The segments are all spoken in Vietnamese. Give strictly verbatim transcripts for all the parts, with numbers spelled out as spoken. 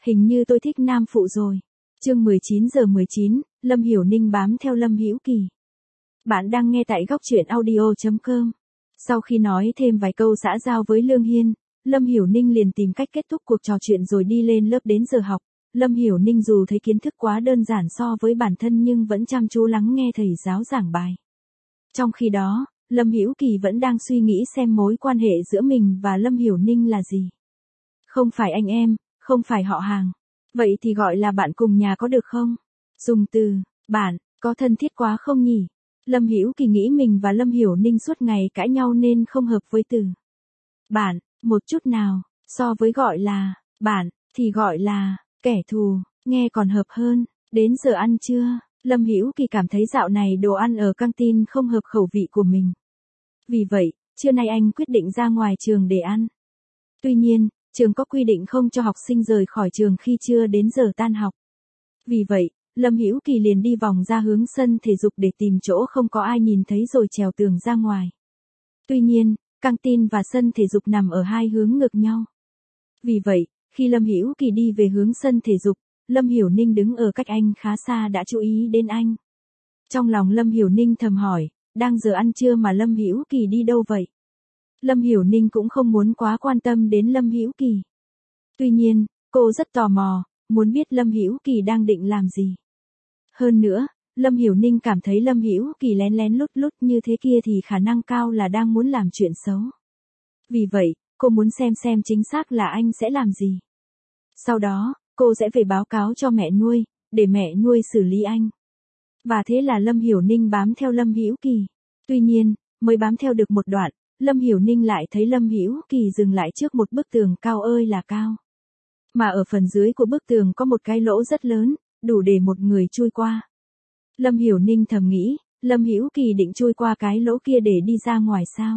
Hình như tôi thích nam phụ rồi. Chương mười chín giờ mười chín, Lâm Hiểu Ninh bám theo Lâm Hữu Kỳ. Bạn đang nghe tại góc truyện audio chấm com. Sau khi nói thêm vài câu xã giao với Lương Hiên, Lâm Hiểu Ninh liền tìm cách kết thúc cuộc trò chuyện rồi đi lên lớp đến giờ học. Lâm Hiểu Ninh dù thấy kiến thức quá đơn giản so với bản thân nhưng vẫn chăm chú lắng nghe thầy giáo giảng bài. Trong khi đó, Lâm Hữu Kỳ vẫn đang suy nghĩ xem mối quan hệ giữa mình và Lâm Hiểu Ninh là gì. Không phải anh em, không phải họ hàng. Vậy thì gọi là bạn cùng nhà có được không? Dùng từ bạn có thân thiết quá không nhỉ? Lâm Hữu Kỳ nghĩ mình và Lâm Hiểu Ninh suốt ngày cãi nhau nên không hợp với từ bạn một chút nào, so với gọi là bạn thì gọi là kẻ thù, nghe còn hợp hơn. Đến giờ ăn trưa, Lâm Hữu Kỳ cảm thấy dạo này đồ ăn ở căng tin không hợp khẩu vị của mình. Vì vậy, trưa nay anh quyết định ra ngoài trường để ăn. Tuy nhiên, trường có quy định không cho học sinh rời khỏi trường khi chưa đến giờ tan học. Vì vậy, Lâm Hữu Kỳ liền đi vòng ra hướng sân thể dục để tìm chỗ không có ai nhìn thấy rồi trèo tường ra ngoài. Tuy nhiên, căng tin và sân thể dục nằm ở hai hướng ngược nhau. Vì vậy, khi Lâm Hữu Kỳ đi về hướng sân thể dục, Lâm Hiểu Ninh đứng ở cách anh khá xa đã chú ý đến anh. Trong lòng Lâm Hiểu Ninh thầm hỏi, đang giờ ăn trưa mà Lâm Hữu Kỳ đi đâu vậy? Lâm Hiểu Ninh cũng không muốn quá quan tâm đến Lâm Hữu Kỳ. Tuy nhiên, cô rất tò mò, muốn biết Lâm Hữu Kỳ đang định làm gì. Hơn nữa, Lâm Hiểu Ninh cảm thấy Lâm Hữu Kỳ lén lén lút lút như thế kia thì khả năng cao là đang muốn làm chuyện xấu. Vì vậy, cô muốn xem xem chính xác là anh sẽ làm gì. Sau đó, cô sẽ về báo cáo cho mẹ nuôi, để mẹ nuôi xử lý anh. Và thế là Lâm Hiểu Ninh bám theo Lâm Hữu Kỳ. Tuy nhiên, mới bám theo được một đoạn, Lâm Hiểu Ninh lại thấy Lâm Hữu Kỳ dừng lại trước một bức tường cao ơi là cao. Mà ở phần dưới của bức tường có một cái lỗ rất lớn, đủ để một người chui qua. Lâm Hiểu Ninh thầm nghĩ, Lâm Hữu Kỳ định chui qua cái lỗ kia để đi ra ngoài sao?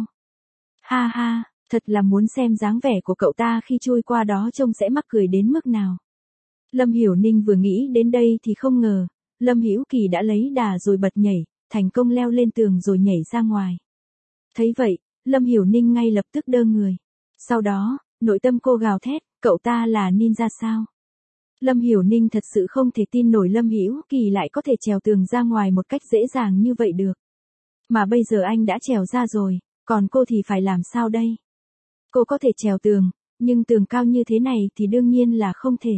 Ha ha, thật là muốn xem dáng vẻ của cậu ta khi chui qua đó trông sẽ mắc cười đến mức nào. Lâm Hiểu Ninh vừa nghĩ đến đây thì không ngờ, Lâm Hữu Kỳ đã lấy đà rồi bật nhảy, thành công leo lên tường rồi nhảy ra ngoài. Thấy vậy, Lâm Hiểu Ninh ngay lập tức đơ người. Sau đó, nội tâm cô gào thét, cậu ta là ninja sao? Lâm Hiểu Ninh thật sự không thể tin nổi Lâm Hữu Kỳ lại có thể trèo tường ra ngoài một cách dễ dàng như vậy được. Mà bây giờ anh đã trèo ra rồi, còn cô thì phải làm sao đây? Cô có thể trèo tường, nhưng tường cao như thế này thì đương nhiên là không thể.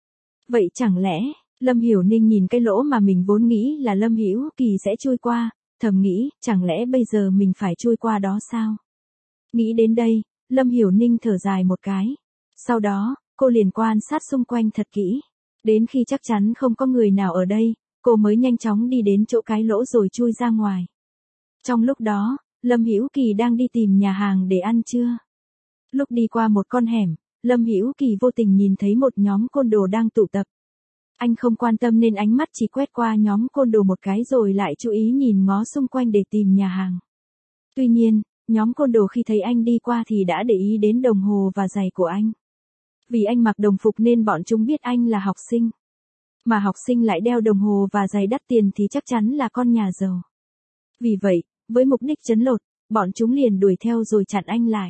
Vậy chẳng lẽ, Lâm Hiểu Ninh nhìn cái lỗ mà mình vốn nghĩ là Lâm Hữu Kỳ sẽ chui qua, thầm nghĩ, chẳng lẽ bây giờ mình phải chui qua đó sao? Nghĩ đến đây, Lâm Hiểu Ninh thở dài một cái. Sau đó, cô liền quan sát xung quanh thật kỹ. Đến khi chắc chắn không có người nào ở đây, cô mới nhanh chóng đi đến chỗ cái lỗ rồi chui ra ngoài. Trong lúc đó, Lâm Hữu Kỳ đang đi tìm nhà hàng để ăn trưa. Lúc đi qua một con hẻm, Lâm Hữu Kỳ vô tình nhìn thấy một nhóm côn đồ đang tụ tập. Anh không quan tâm nên ánh mắt chỉ quét qua nhóm côn đồ một cái rồi lại chú ý nhìn ngó xung quanh để tìm nhà hàng. Tuy nhiên, nhóm côn đồ khi thấy anh đi qua thì đã để ý đến đồng hồ và giày của anh. Vì anh mặc đồng phục nên bọn chúng biết anh là học sinh. Mà học sinh lại đeo đồng hồ và giày đắt tiền thì chắc chắn là con nhà giàu. Vì vậy, với mục đích trấn lột, bọn chúng liền đuổi theo rồi chặn anh lại.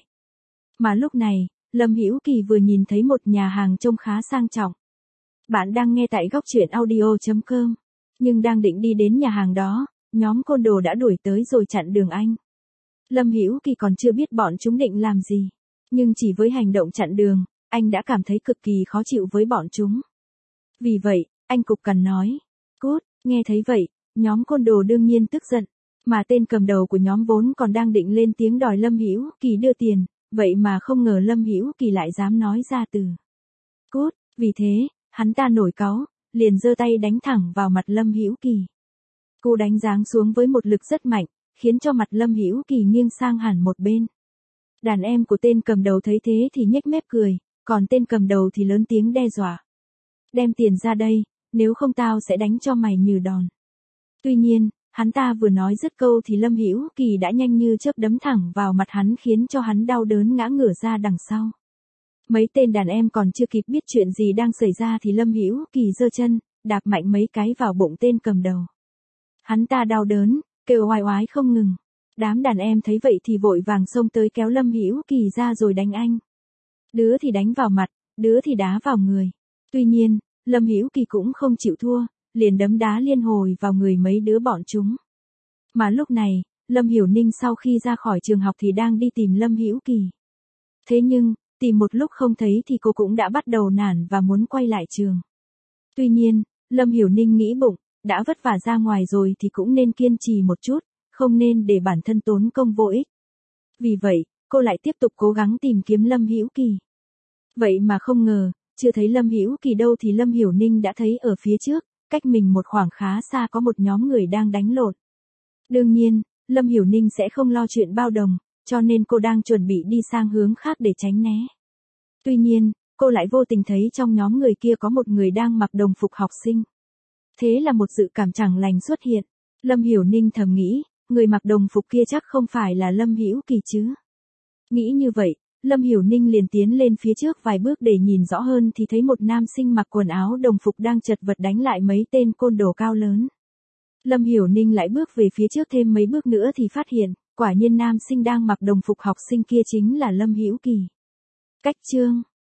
Mà lúc này, Lâm Hữu Kỳ vừa nhìn thấy một nhà hàng trông khá sang trọng. Bạn đang nghe tại góc truyện audio chấm com. Nhưng đang định đi đến nhà hàng đó, nhóm côn đồ đã đuổi tới rồi chặn đường anh. Lâm Hữu Kỳ còn chưa biết bọn chúng định làm gì. Nhưng chỉ với hành động chặn đường, anh đã cảm thấy cực kỳ khó chịu với bọn chúng. Vì vậy, anh cục cằn nói. Cút, nghe thấy vậy, nhóm côn đồ đương nhiên tức giận. Mà tên cầm đầu của nhóm vốn còn đang định lên tiếng đòi Lâm Hữu Kỳ đưa tiền. Vậy mà không ngờ Lâm Hữu Kỳ lại dám nói ra từ cút. Vì thế, hắn ta nổi cáu, liền giơ tay đánh thẳng vào mặt Lâm Hữu Kỳ. Cú đánh giáng xuống với một lực rất mạnh, khiến cho mặt Lâm Hữu Kỳ nghiêng sang hẳn một bên. Đàn em của tên cầm đầu thấy thế thì nhếch mép cười, còn tên cầm đầu thì lớn tiếng đe dọa. Đem tiền ra đây, nếu không tao sẽ đánh cho mày như đòn. Tuy nhiên, hắn ta vừa nói dứt câu thì Lâm Hữu Kỳ đã nhanh như chớp đấm thẳng vào mặt hắn khiến cho hắn đau đớn ngã ngửa ra đằng sau. Mấy tên đàn em còn chưa kịp biết chuyện gì đang xảy ra thì Lâm Hữu Kỳ giơ chân, đạp mạnh mấy cái vào bụng tên cầm đầu. Hắn ta đau đớn, kêu oai oái không ngừng. Đám đàn em thấy vậy thì vội vàng xông tới kéo Lâm Hữu Kỳ ra rồi đánh anh. Đứa thì đánh vào mặt, đứa thì đá vào người. Tuy nhiên, Lâm Hữu Kỳ cũng không chịu thua, liền đấm đá liên hồi vào người mấy đứa bọn chúng. Mà lúc này, Lâm Hiểu Ninh sau khi ra khỏi trường học thì đang đi tìm Lâm Hữu Kỳ. Thế nhưng, tìm một lúc không thấy thì cô cũng đã bắt đầu nản và muốn quay lại trường. Tuy nhiên, Lâm Hiểu Ninh nghĩ bụng, đã vất vả ra ngoài rồi thì cũng nên kiên trì một chút, không nên để bản thân tốn công vô ích. Vì vậy, cô lại tiếp tục cố gắng tìm kiếm Lâm Hữu Kỳ. Vậy mà không ngờ, chưa thấy Lâm Hữu Kỳ đâu thì Lâm Hiểu Ninh đã thấy ở phía trước, cách mình một khoảng khá xa có một nhóm người đang đánh lộn. Đương nhiên, Lâm Hiểu Ninh sẽ không lo chuyện bao đồng, cho nên cô đang chuẩn bị đi sang hướng khác để tránh né. Tuy nhiên, cô lại vô tình thấy trong nhóm người kia có một người đang mặc đồng phục học sinh. Thế là một dự cảm chẳng lành xuất hiện. Lâm Hiểu Ninh thầm nghĩ, người mặc đồng phục kia chắc không phải là Lâm Hữu Kỳ chứ. Nghĩ như vậy, Lâm Hiểu Ninh liền tiến lên phía trước vài bước để nhìn rõ hơn thì thấy một nam sinh mặc quần áo đồng phục đang chật vật đánh lại mấy tên côn đồ cao lớn. Lâm Hiểu Ninh lại bước về phía trước thêm mấy bước nữa thì phát hiện, quả nhiên nam sinh đang mặc đồng phục học sinh kia chính là Lâm Hữu Kỳ. Cách chương